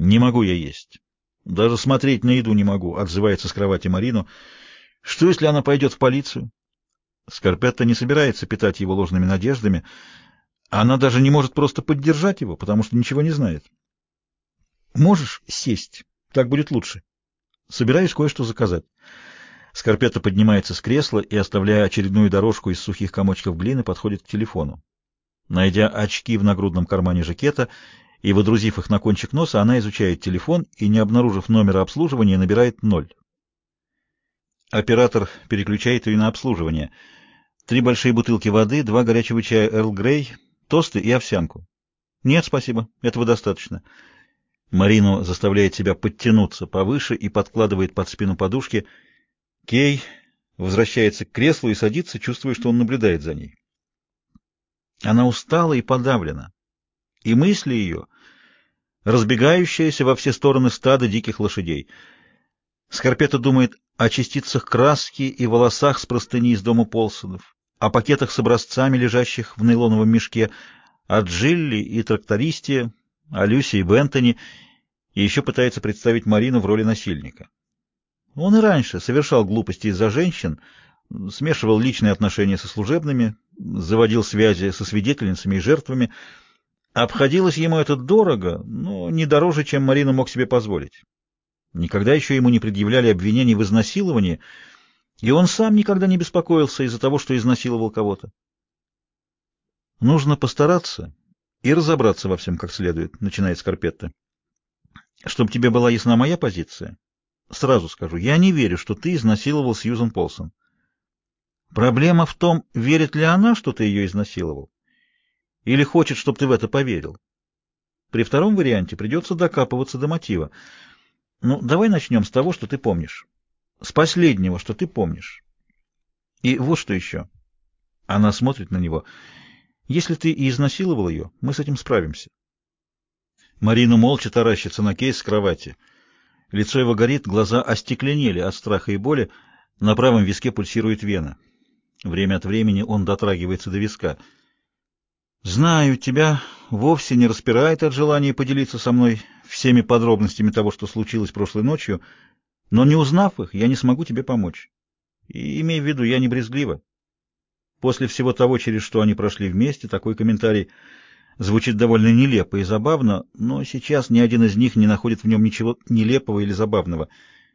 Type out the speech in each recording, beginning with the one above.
Не могу я есть. Даже смотреть на еду не могу, отзывается с кровати Марину. Что, если она пойдет в полицию? Скорпетта не собирается питать его ложными надеждами. Она даже не может просто поддержать его, потому что ничего не знает. Можешь сесть? Так будет лучше. Собираюсь кое-что заказать. Скорпетта поднимается с кресла и, оставляя очередную дорожку из сухих комочков глины, подходит к телефону. Найдя очки в нагрудном кармане жакета и водрузив их на кончик носа, она изучает телефон и, не обнаружив номера обслуживания, набирает 0. Оператор переключает ее на обслуживание. 3 большие бутылки воды, 2 горячего чая Эрл Грей, тосты и овсянку. Нет, спасибо, этого достаточно. Марину заставляет себя подтянуться повыше и подкладывает под спину подушки. Кей возвращается к креслу и садится, чувствуя, что он наблюдает за ней. Она устала и подавлена, и мысли ее разбегающиеся во все стороны стада диких лошадей. Скорпетта думает о частицах краски и волосах с простыни из дома Полсонов, о пакетах с образцами, лежащих в нейлоновом мешке, о Джилли и трактористе, о Люси и Бентони, и еще пытается представить Марину в роли насильника. Он и раньше совершал глупости из-за женщин, смешивал личные отношения со служебными, заводил связи со свидетельницами и жертвами. Обходилось ему это дорого, но не дороже, чем Марина мог себе позволить. Никогда еще ему не предъявляли обвинений в изнасиловании, и он сам никогда не беспокоился из-за того, что изнасиловал кого-то. Нужно постараться и разобраться во всем как следует, начинает Скорпетта. Чтобы тебе была ясна моя позиция, сразу скажу, я не верю, что ты изнасиловал Сьюзен Полсон. Проблема в том, верит ли она, что ты ее изнасиловал, или хочет, чтобы ты в это поверил. При втором варианте придется докапываться до мотива. Ну, давай начнем с того, что ты помнишь. С последнего, что ты помнишь. И вот что еще. Она смотрит на него. Если ты и изнасиловал ее, мы с этим справимся. Марина молча таращится на Кейс с кровати. Лицо его горит, глаза остекленели от страха и боли, на правом виске пульсирует вена. Время от времени он дотрагивается до виска. «Знаю, тебя вовсе не распирает от желания поделиться со мной всеми подробностями того, что случилось прошлой ночью, но не узнав их, я не смогу тебе помочь. И имей в виду, я не брезглива. После всего того, через что они прошли вместе, такой комментарий звучит довольно нелепо и забавно, но сейчас ни один из них не находит в нем ничего нелепого или забавного.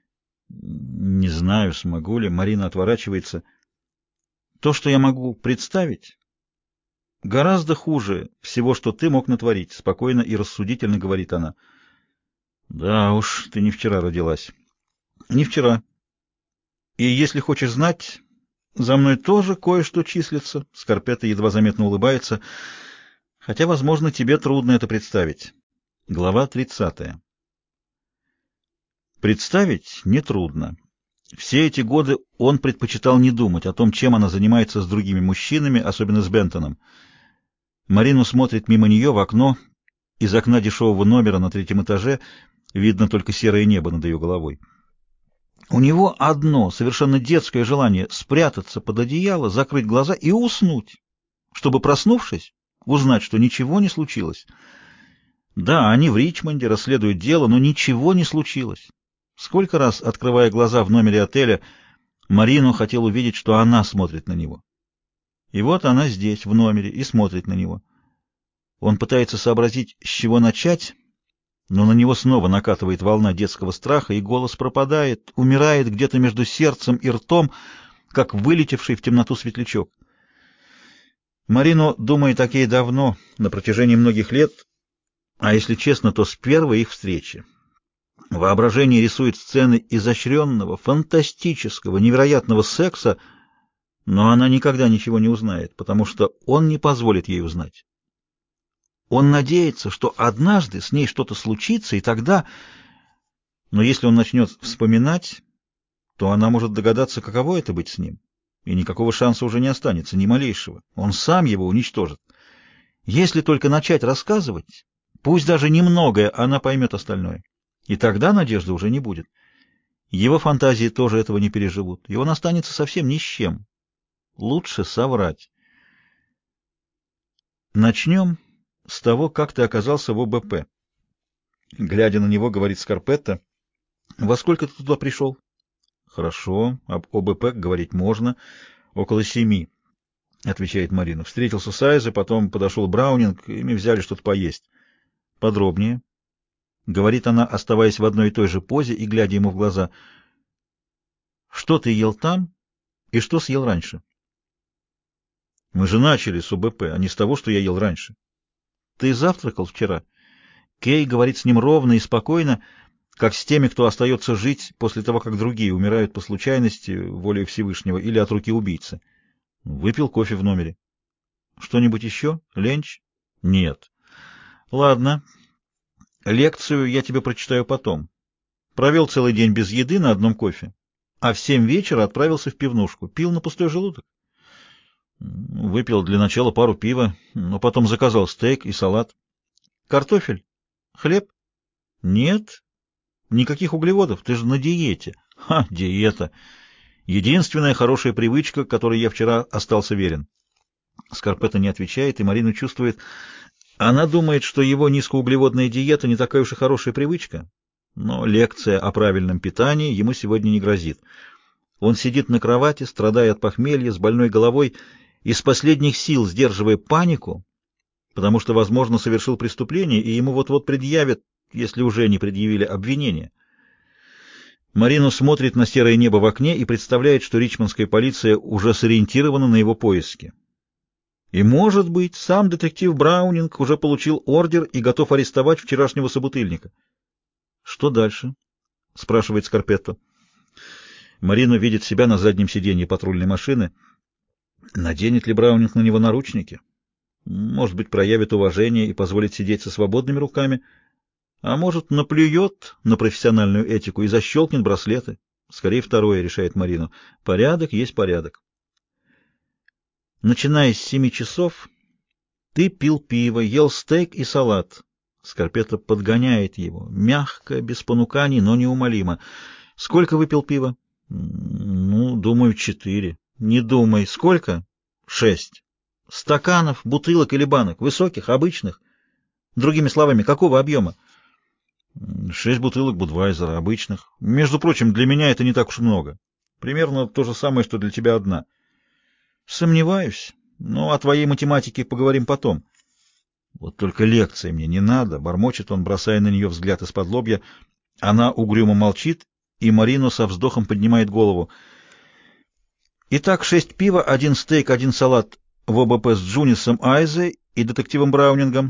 Не знаю, смогу ли. Марина отворачивается. То, что я могу представить, гораздо хуже всего, что ты мог натворить, спокойно и рассудительно говорит она. Да уж, ты не вчера родилась. Не вчера. И если хочешь знать, за мной тоже кое-что числится. Скорпетта едва заметно улыбается, хотя, возможно, тебе трудно это представить. Глава 30. Представить нетрудно. Все эти годы он предпочитал не думать о том, чем она занимается с другими мужчинами, особенно с Бентоном. Марину смотрит мимо нее в окно. Из окна дешевого номера на 3-м этаже видно только серое небо над ее головой. У него одно совершенно детское желание — спрятаться под одеяло, закрыть глаза и уснуть, чтобы, проснувшись, узнать, что ничего не случилось. Да, они в Ричмонде расследуют дело, но ничего не случилось. Сколько раз, открывая глаза в номере отеля, Марину хотел увидеть, что она смотрит на него. И вот она здесь, в номере, и смотрит на него. Он пытается сообразить, с чего начать, но на него снова накатывает волна детского страха, и голос пропадает, умирает где-то между сердцем и ртом, как вылетевший в темноту светлячок. Марино думает о Кей давно, на протяжении многих лет, а если честно, то с первой их встречи. Воображение рисует сцены изощренного, фантастического, невероятного секса, но она никогда ничего не узнает, потому что он не позволит ей узнать. Он надеется, что однажды с ней что-то случится, и тогда... Но если он начнет вспоминать, то она может догадаться, каково это быть с ним, и никакого шанса уже не останется, ни малейшего. Он сам его уничтожит. Если только начать рассказывать, пусть даже немногое, она поймет остальное. И тогда надежды уже не будет. Его фантазии тоже этого не переживут, и он останется совсем ни с чем. Лучше соврать. Начнем с того, как ты оказался в ОБП. Глядя на него, говорит Скарпетта: «Во сколько ты туда пришел?» «Хорошо, об ОБП говорить можно. Около 7, отвечает Марина. Встретился с Айзе, потом подошел Браунинг, и мы взяли что-то поесть. Подробнее. Говорит она, оставаясь в одной и той же позе и глядя ему в глаза. Что ты ел там и что съел раньше? Мы же начали с ОБП, а не с того, что я ел раньше. Ты завтракал вчера? Кей говорит с ним ровно и спокойно, как с теми, кто остается жить после того, как другие умирают по случайности, волей Всевышнего или от руки убийцы. Выпил кофе в номере. Что-нибудь еще? Ленч? Нет. Ладно. Лекцию я тебе прочитаю потом. Провел целый день без еды на одном кофе, а в 7 вечера отправился в пивнушку. Пил на пустой желудок. Выпил для начала пару пива, но потом заказал стейк и салат. Картофель? Хлеб? Нет. Никаких углеводов. Ты же на диете. Ха, диета. Единственная хорошая привычка, которой я вчера остался верен. Скарпетта не отвечает, и Марина чувствует... Она думает, что его низкоуглеводная диета не такая уж и хорошая привычка, но лекция о правильном питании ему сегодня не грозит. Он сидит на кровати, страдая от похмелья, с больной головой, из последних сил сдерживая панику, потому что, возможно, совершил преступление, и ему вот-вот предъявят, если уже не предъявили, обвинение. Марина смотрит на серое небо в окне и представляет, что ричмондская полиция уже сориентирована на его поиски. И, может быть, сам детектив Браунинг уже получил ордер и готов арестовать вчерашнего собутыльника. — Что дальше? — спрашивает Скарпетто. Марина видит себя на заднем сиденье патрульной машины. Наденет ли Браунинг на него наручники? Может быть, проявит уважение и позволит сидеть со свободными руками, а может, наплюет на профессиональную этику и защелкнет браслеты. Скорее второе, решает Марина. Порядок есть порядок. Начиная с 7 часов, ты пил пиво, ел стейк и салат. Скарпетто подгоняет его. Мягко, без понуканий, но неумолимо. Сколько выпил пива? Ну, думаю, 4. Не думай. Сколько? 6. Стаканов, бутылок или банок? Высоких, обычных? Другими словами, какого объема? 6 бутылок Будвайзера, обычных. Между прочим, для меня это не так уж много. Примерно то же самое, что для тебя одна. Сомневаюсь, но о твоей математике поговорим потом. Вот только лекции мне не надо, бормочет он, бросая на нее взгляд из-под лобья. Она угрюмо молчит, и Марина со вздохом поднимает голову. Итак, 6 пива, 1 стейк, 1 салат в ОБП с Джунисом Айзе и детективом Браунингом.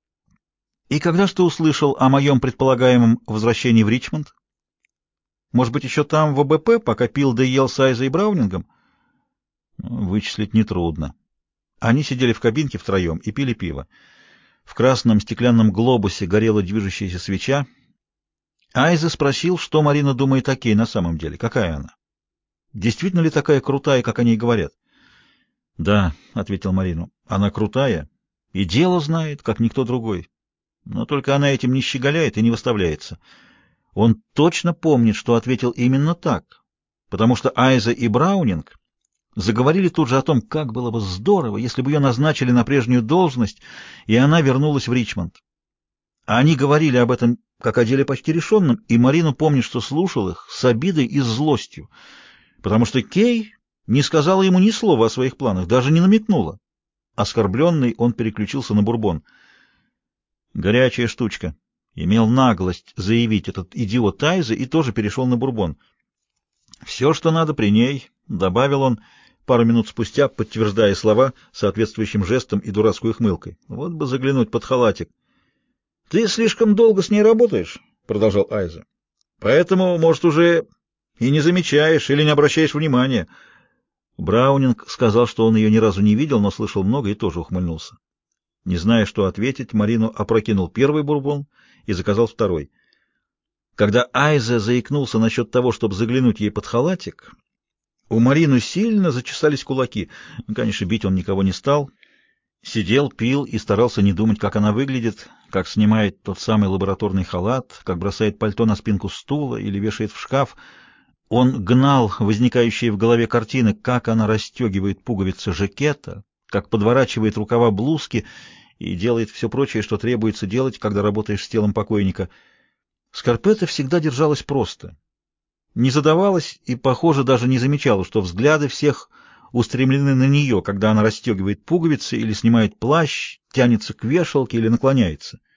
И когда ж ты услышал о моем предполагаемом возвращении в Ричмонд? Может быть, еще там, в ОБП, пока пил да ел с Айзе и Браунингом? Вычислить нетрудно. Они сидели в кабинке втроем и пили пиво. В красном стеклянном глобусе горела движущаяся свеча. Айзе спросил, что Марина думает о Кей на самом деле. Какая она? Действительно ли такая крутая, как о ней говорят? — Да, — ответил Марина, — она крутая и дело знает, как никто другой. Но только она этим не щеголяет и не выставляется. Он точно помнит, что ответил именно так, потому что Айзе и Браунинг заговорили тут же о том, как было бы здорово, если бы ее назначили на прежнюю должность, и она вернулась в Ричмонд. Они говорили об этом как о деле почти решенном, и Марина помнит, что слушал их с обидой и с злостью, потому что Кей не сказала ему ни слова о своих планах, даже не намекнула. Оскорбленный, он переключился на бурбон. Горячая штучка. Имел наглость заявить этот идиот Тайзе и тоже перешел на бурбон. «Все, что надо при ней», — добавил он пару минут спустя, подтверждая слова соответствующим жестом и дурацкой ухмылкой. «Вот бы заглянуть под халатик». «Ты слишком долго с ней работаешь», — продолжал Айзе. «Поэтому, может, уже и не замечаешь или не обращаешь внимания». Браунинг сказал, что он ее ни разу не видел, но слышал много и тоже ухмыльнулся. Не зная, что ответить, Марину опрокинул первый бурбон и заказал второй. Когда Айзе заикнулся насчет того, чтобы заглянуть ей под халатик, у Марины сильно зачесались кулаки. Конечно, бить он никого не стал. Сидел, пил и старался не думать, как она выглядит, как снимает тот самый лабораторный халат, как бросает пальто на спинку стула или вешает в шкаф. Он гнал возникающие в голове картины, как она расстегивает пуговицы жакета, как подворачивает рукава блузки и делает все прочее, что требуется делать, когда работаешь с телом покойника. Скарпетта всегда держалась просто. Не задавалась и, похоже, даже не замечала, что взгляды всех устремлены на нее, когда она расстегивает пуговицы или снимает плащ, тянется к вешалке или наклоняется.